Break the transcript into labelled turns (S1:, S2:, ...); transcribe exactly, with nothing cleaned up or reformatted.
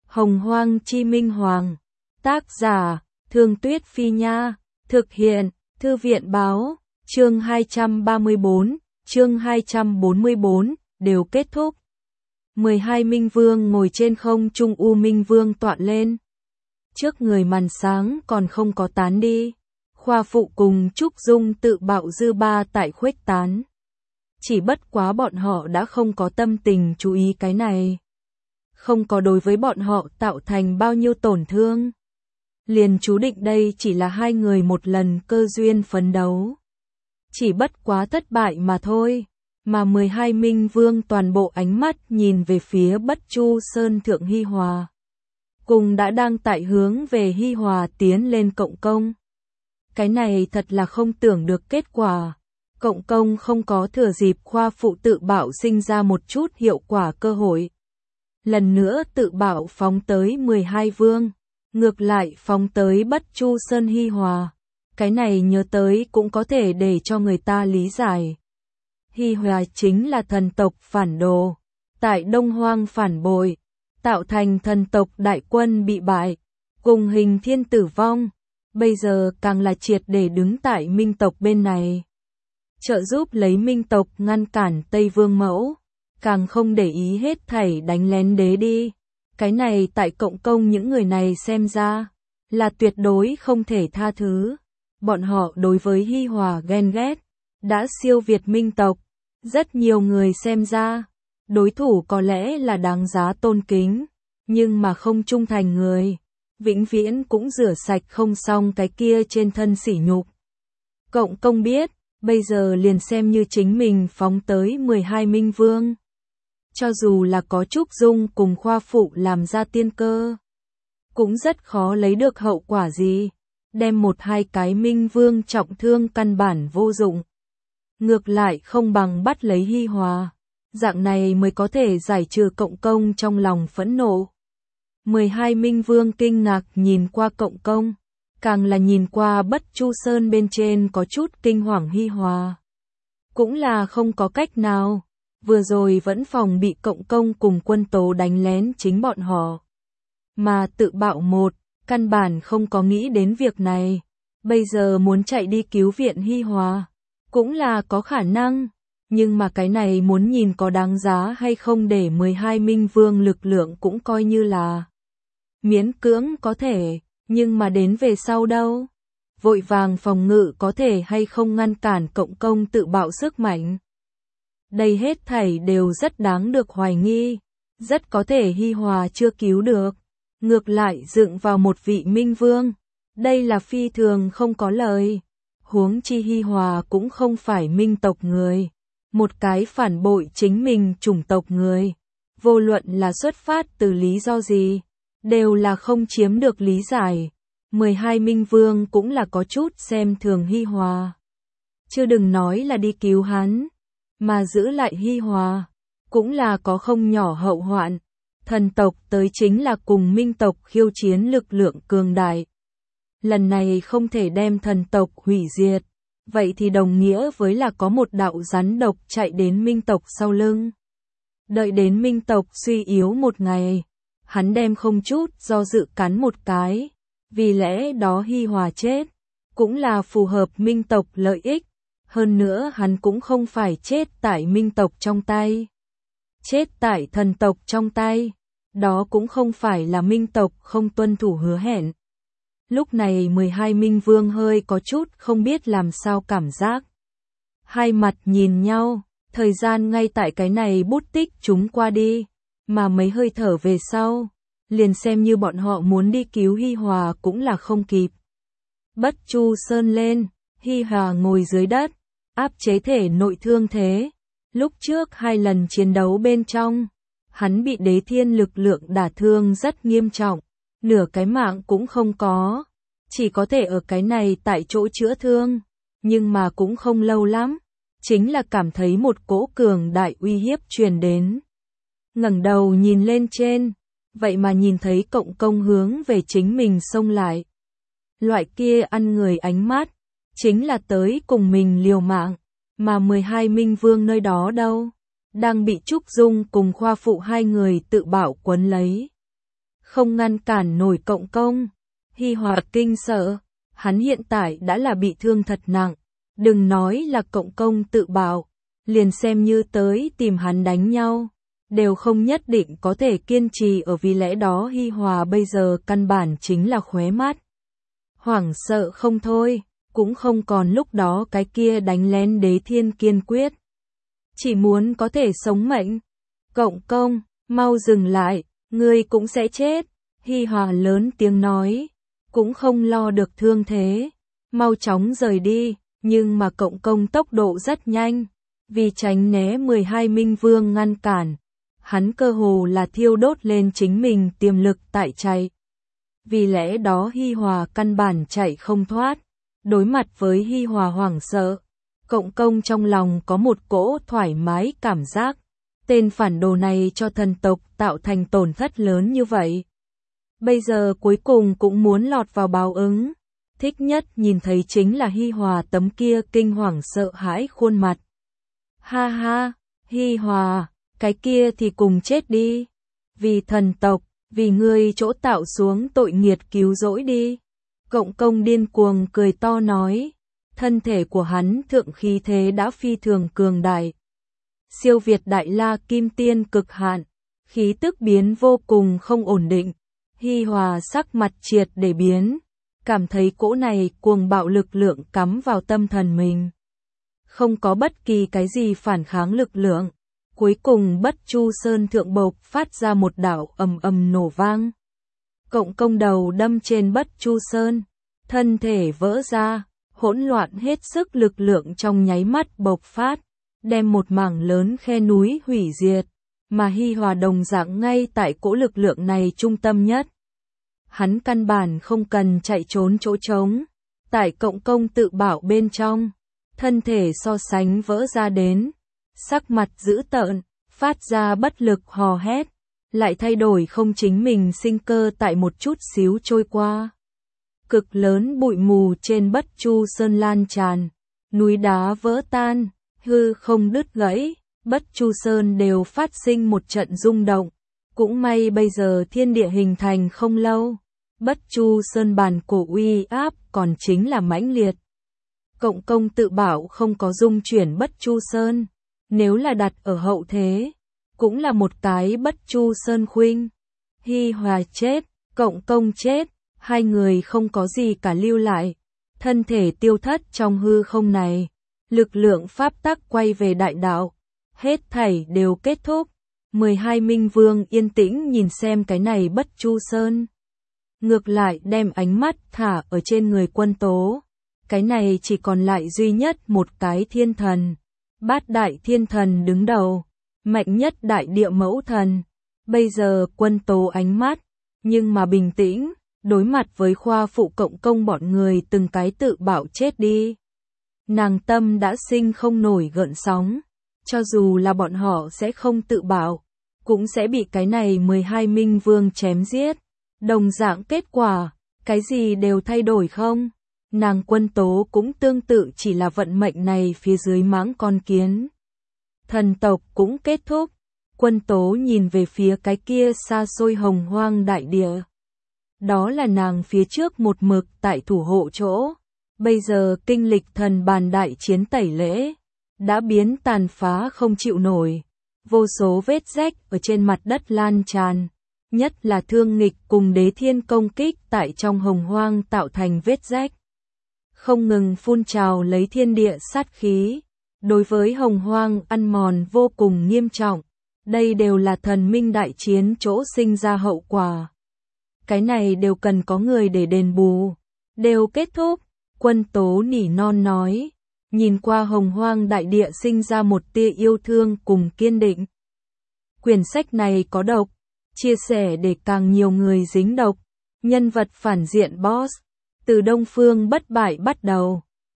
S1: Hồng Hoang Chi Minh Hoàng. Tác giả, Thương Tuyết Phi Nha. Thực hiện, Thư viện Báo. Chương hai trăm ba mươi bốn, chương hai trăm bốn mươi bốn, đều kết thúc. mười hai Minh Vương ngồi trên không trung, U Minh Vương tọa lên. Trước người màn sáng còn không có tán đi. Khoa Phụ cùng Trúc Dung tự bạo dư ba tại khuếch tán. Chỉ bất quá bọn họ đã không có tâm tình chú ý cái này. Không có đối với bọn họ tạo thành bao nhiêu tổn thương. Liền chú định đây chỉ là hai người một lần cơ duyên phấn đấu. Chỉ bất quá thất bại mà thôi. Mà mười hai Minh Vương toàn bộ ánh mắt nhìn về phía Bất Chu Sơn Thượng Hi Hòa. Cùng đã đang tại hướng về Hi Hòa tiến lên cộng công. Cái này thật là không tưởng được kết quả. Cộng công không có thừa dịp Khoa Phụ tự bạo sinh ra một chút hiệu quả cơ hội. Lần nữa tự bạo phóng tới mười hai Vương. Ngược lại phóng tới Bất Chu Sơn Hi Hòa. Cái này nhớ tới cũng có thể để cho người ta lý giải. Hi Hòa chính là thần tộc phản đồ. Tại Đông Hoang phản bội. Tạo thành thần tộc đại quân bị bại. Cùng Hình Thiên tử vong. Bây giờ càng là triệt để đứng tại Minh tộc bên này. Trợ giúp lấy Minh tộc ngăn cản Tây Vương Mẫu. Càng không để ý hết thảy đánh lén đế đi. Cái này tại cộng công những người này xem ra. Là tuyệt đối không thể tha thứ. Bọn họ đối với Hi Hòa ghen ghét. Đã siêu việt Minh tộc. Rất nhiều người xem ra. Đối thủ có lẽ là đáng giá tôn kính. Nhưng mà không trung thành người. Vĩnh viễn cũng rửa sạch không xong cái kia trên thân sỉ nhục. Cộng công biết. Bây giờ liền xem như chính mình phóng tới mười hai Minh Vương. Cho dù là có Trúc Dung cùng Khoa Phụ làm ra tiên cơ. Cũng rất khó lấy được hậu quả gì. Đem một hai cái Minh Vương trọng thương căn bản vô dụng. Ngược lại không bằng bắt lấy Hi Hòa. Dạng này mới có thể giải trừ cộng công trong lòng phẫn nộ. mười hai Minh Vương kinh ngạc nhìn qua cộng công. Càng là nhìn qua Bất Chu Sơn bên trên có chút kinh hoàng Hi Hòa. Cũng là không có cách nào. Vừa rồi vẫn phòng bị cộng công cùng quân tố đánh lén chính bọn họ. Mà tự bạo một, căn bản không có nghĩ đến việc này. Bây giờ muốn chạy đi cứu viện Hi Hòa. Cũng là có khả năng. Nhưng mà cái này muốn nhìn có đáng giá hay không để mười hai Minh Vương lực lượng cũng coi như là miễn cưỡng có thể. Nhưng mà đến về sau đâu? Vội vàng phòng ngự có thể hay không ngăn cản cộng công tự bạo sức mạnh? Đây hết thảy đều rất đáng được hoài nghi. Rất có thể Hi Hòa chưa cứu được. Ngược lại dựng vào một vị Minh Vương. Đây là phi thường không có lời. Huống chi Hi Hòa cũng không phải Minh tộc người. Một cái phản bội chính mình chủng tộc người. Vô luận là xuất phát từ lý do gì. Đều là không chiếm được lý giải. mười hai Minh Vương cũng là có chút xem thường Hi Hòa. Chứ đừng nói là đi cứu hắn. Mà giữ lại Hi Hòa. Cũng là có không nhỏ hậu hoạn. Thần tộc tới chính là cùng Minh tộc khiêu chiến lực lượng cường đại. Lần này không thể đem thần tộc hủy diệt. Vậy thì đồng nghĩa với là có một đạo rắn độc chạy đến Minh tộc sau lưng. Đợi đến Minh tộc suy yếu một ngày. Hắn đem không chút do dự cắn một cái. Vì lẽ đó Hi Hòa chết. Cũng là phù hợp Minh tộc lợi ích. Hơn nữa hắn cũng không phải chết tại Minh tộc trong tay. Chết tại thần tộc trong tay. Đó cũng không phải là Minh tộc không tuân thủ hứa hẹn. Lúc này mười hai Minh Vương hơi có chút không biết làm sao cảm giác. Hai mặt nhìn nhau. Thời gian ngay tại cái này bút tích chúng qua đi. Mà mấy hơi thở về sau, liền xem như bọn họ muốn đi cứu Hi Hòa cũng là không kịp. Bất Chu Sơn lên, Hi Hòa ngồi dưới đất, áp chế thể nội thương thế. Lúc trước hai lần chiến đấu bên trong, hắn bị đế thiên lực lượng đả thương rất nghiêm trọng, nửa cái mạng cũng không có. Chỉ có thể ở cái này tại chỗ chữa thương, nhưng mà cũng không lâu lắm. Chính là cảm thấy một cỗ cường đại uy hiếp truyền đến. Ngẩng đầu nhìn lên trên, vậy mà nhìn thấy cộng công hướng về chính mình xông lại. Loại kia ăn người ánh mắt, chính là tới cùng mình liều mạng, mà mười hai Minh Vương nơi đó đâu, đang bị Trúc Dung cùng Khoa Phụ hai người tự bảo quấn lấy. không ngăn cản nổi Cộng Công. Hi Hòa kinh sợ, hắn hiện tại đã là bị thương thật nặng, đừng nói là Cộng Công tự bảo, liền xem như tới tìm hắn đánh nhau, đều không nhất định có thể kiên trì, ở vì lẽ đó Hi Hòa bây giờ căn bản chính là khóe mắt. Hoảng sợ không thôi, cũng không còn lúc đó cái kia đánh lén Đế Thiên kiên quyết. Chỉ muốn có thể sống mệnh. Cộng Công, mau dừng lại, ngươi cũng sẽ chết. Hi Hòa lớn tiếng nói, cũng không lo được thương thế, mau chóng rời đi, nhưng mà Cộng Công tốc độ rất nhanh, vì tránh né mười hai minh vương ngăn cản, hắn cơ hồ là thiêu đốt lên chính mình tiềm lực tại chạy. Vì lẽ đó Hi Hòa căn bản chạy không thoát, đối mặt với Hi Hòa hoảng sợ, Cộng Công trong lòng có một cỗ thoải mái cảm giác, tên phản đồ này cho thần tộc tạo thành tổn thất lớn như vậy. Bây giờ cuối cùng cũng muốn lọt vào báo ứng, thích nhất nhìn thấy chính là Hi Hòa tấm kia kinh hoàng sợ hãi khuôn mặt. Ha ha, Hi Hòa, cái kia thì cùng chết đi, vì thần tộc, vì ngươi chỗ tạo xuống tội nghiệt cứu rỗi đi. Cộng Công điên cuồng cười to nói, thân thể của hắn thượng khí thế đã phi thường cường đại. Siêu việt Đại La Kim Tiên cực hạn, khí tức biến vô cùng không ổn định. Hi Hòa sắc mặt triệt để biến, cảm thấy cỗ này cuồng bạo lực lượng cắm vào tâm thần mình. Không có bất kỳ cái gì phản kháng lực lượng. Cuối cùng Bất Chu Sơn thượng bộc phát ra một đạo ầm ầm nổ vang. Cộng Công đầu đâm trên Bất Chu Sơn, thân thể vỡ ra, hỗn loạn hết sức lực lượng trong nháy mắt bộc phát, đem một mảng lớn khe núi hủy diệt, mà Hi Hòa đồng dạng ngay tại cỗ lực lượng này trung tâm nhất. Hắn căn bản không cần chạy trốn chỗ trống, tại Cộng Công tự bảo bên trong, thân thể so sánh vỡ ra đến, sắc mặt dữ tợn, phát ra bất lực hò hét, lại thay đổi không chính mình sinh cơ tại một chút xíu trôi qua. Cực lớn bụi mù trên Bất Chu Sơn lan tràn, núi đá vỡ tan, hư không đứt gãy, Bất Chu Sơn đều phát sinh một trận rung động. Cũng may bây giờ thiên địa hình thành không lâu, Bất Chu Sơn bản cổ uy áp còn chính là mãnh liệt. Cộng Công tự bảo không có dung chuyển Bất Chu Sơn, nếu là đặt ở hậu thế, cũng là một cái Bất Chu Sơn khuynh. Hi Hòa chết, Cộng Công chết, hai người không có gì cả lưu lại, thân thể tiêu thất trong hư không này, lực lượng pháp tắc quay về đại đạo, hết thảy đều kết thúc. mười hai minh vương yên tĩnh nhìn xem cái này Bất Chu Sơn, ngược lại đem ánh mắt thả ở trên người Quân Tố. Cái này chỉ còn lại duy nhất một cái thiên thần, bát đại thiên thần đứng đầu, mạnh nhất đại địa mẫu thần. Bây giờ Quân Tố ánh mắt, nhưng mà bình tĩnh, đối mặt với khoa phụ Cộng Công bọn người từng cái tự bảo chết đi. Nàng tâm đã sinh không nổi gợn sóng, cho dù là bọn họ sẽ không tự bảo, cũng sẽ bị cái này mười hai minh vương chém giết. Đồng dạng kết quả, cái gì đều thay đổi không? Nàng Quân Tố cũng tương tự chỉ là vận mệnh này phía dưới mãng con kiến. Thần tộc cũng kết thúc, Quân Tố nhìn về phía cái kia xa xôi hồng hoang đại địa. Đó là nàng phía trước một mực tại thủ hộ chỗ, bây giờ kinh lịch thần bàn đại chiến tẩy lễ, đã biến tàn phá không chịu nổi, vô số vết rách ở trên mặt đất lan tràn, nhất là Thương Nghịch cùng Đế Thiên công kích tại trong hồng hoang tạo thành vết rách. Không ngừng phun trào lấy thiên địa sát khí, đối với hồng hoang ăn mòn vô cùng nghiêm trọng, đây đều là thần minh đại chiến chỗ sinh ra hậu quả. Cái này đều cần có người để đền bù, đều kết thúc, Quân Tố nỉ non nói, nhìn qua hồng hoang đại địa sinh ra một tia yêu thương cùng kiên định. Quyển sách này có độc, chia sẻ để càng nhiều người dính độc, nhân vật phản diện boss, từ Đông Phương bất bại bắt đầu.